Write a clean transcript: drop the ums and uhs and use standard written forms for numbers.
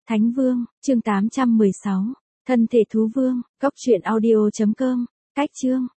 Thánh Vương, chương 816. Thân thể thú vương, cốc truyện audio.com. Cách chương.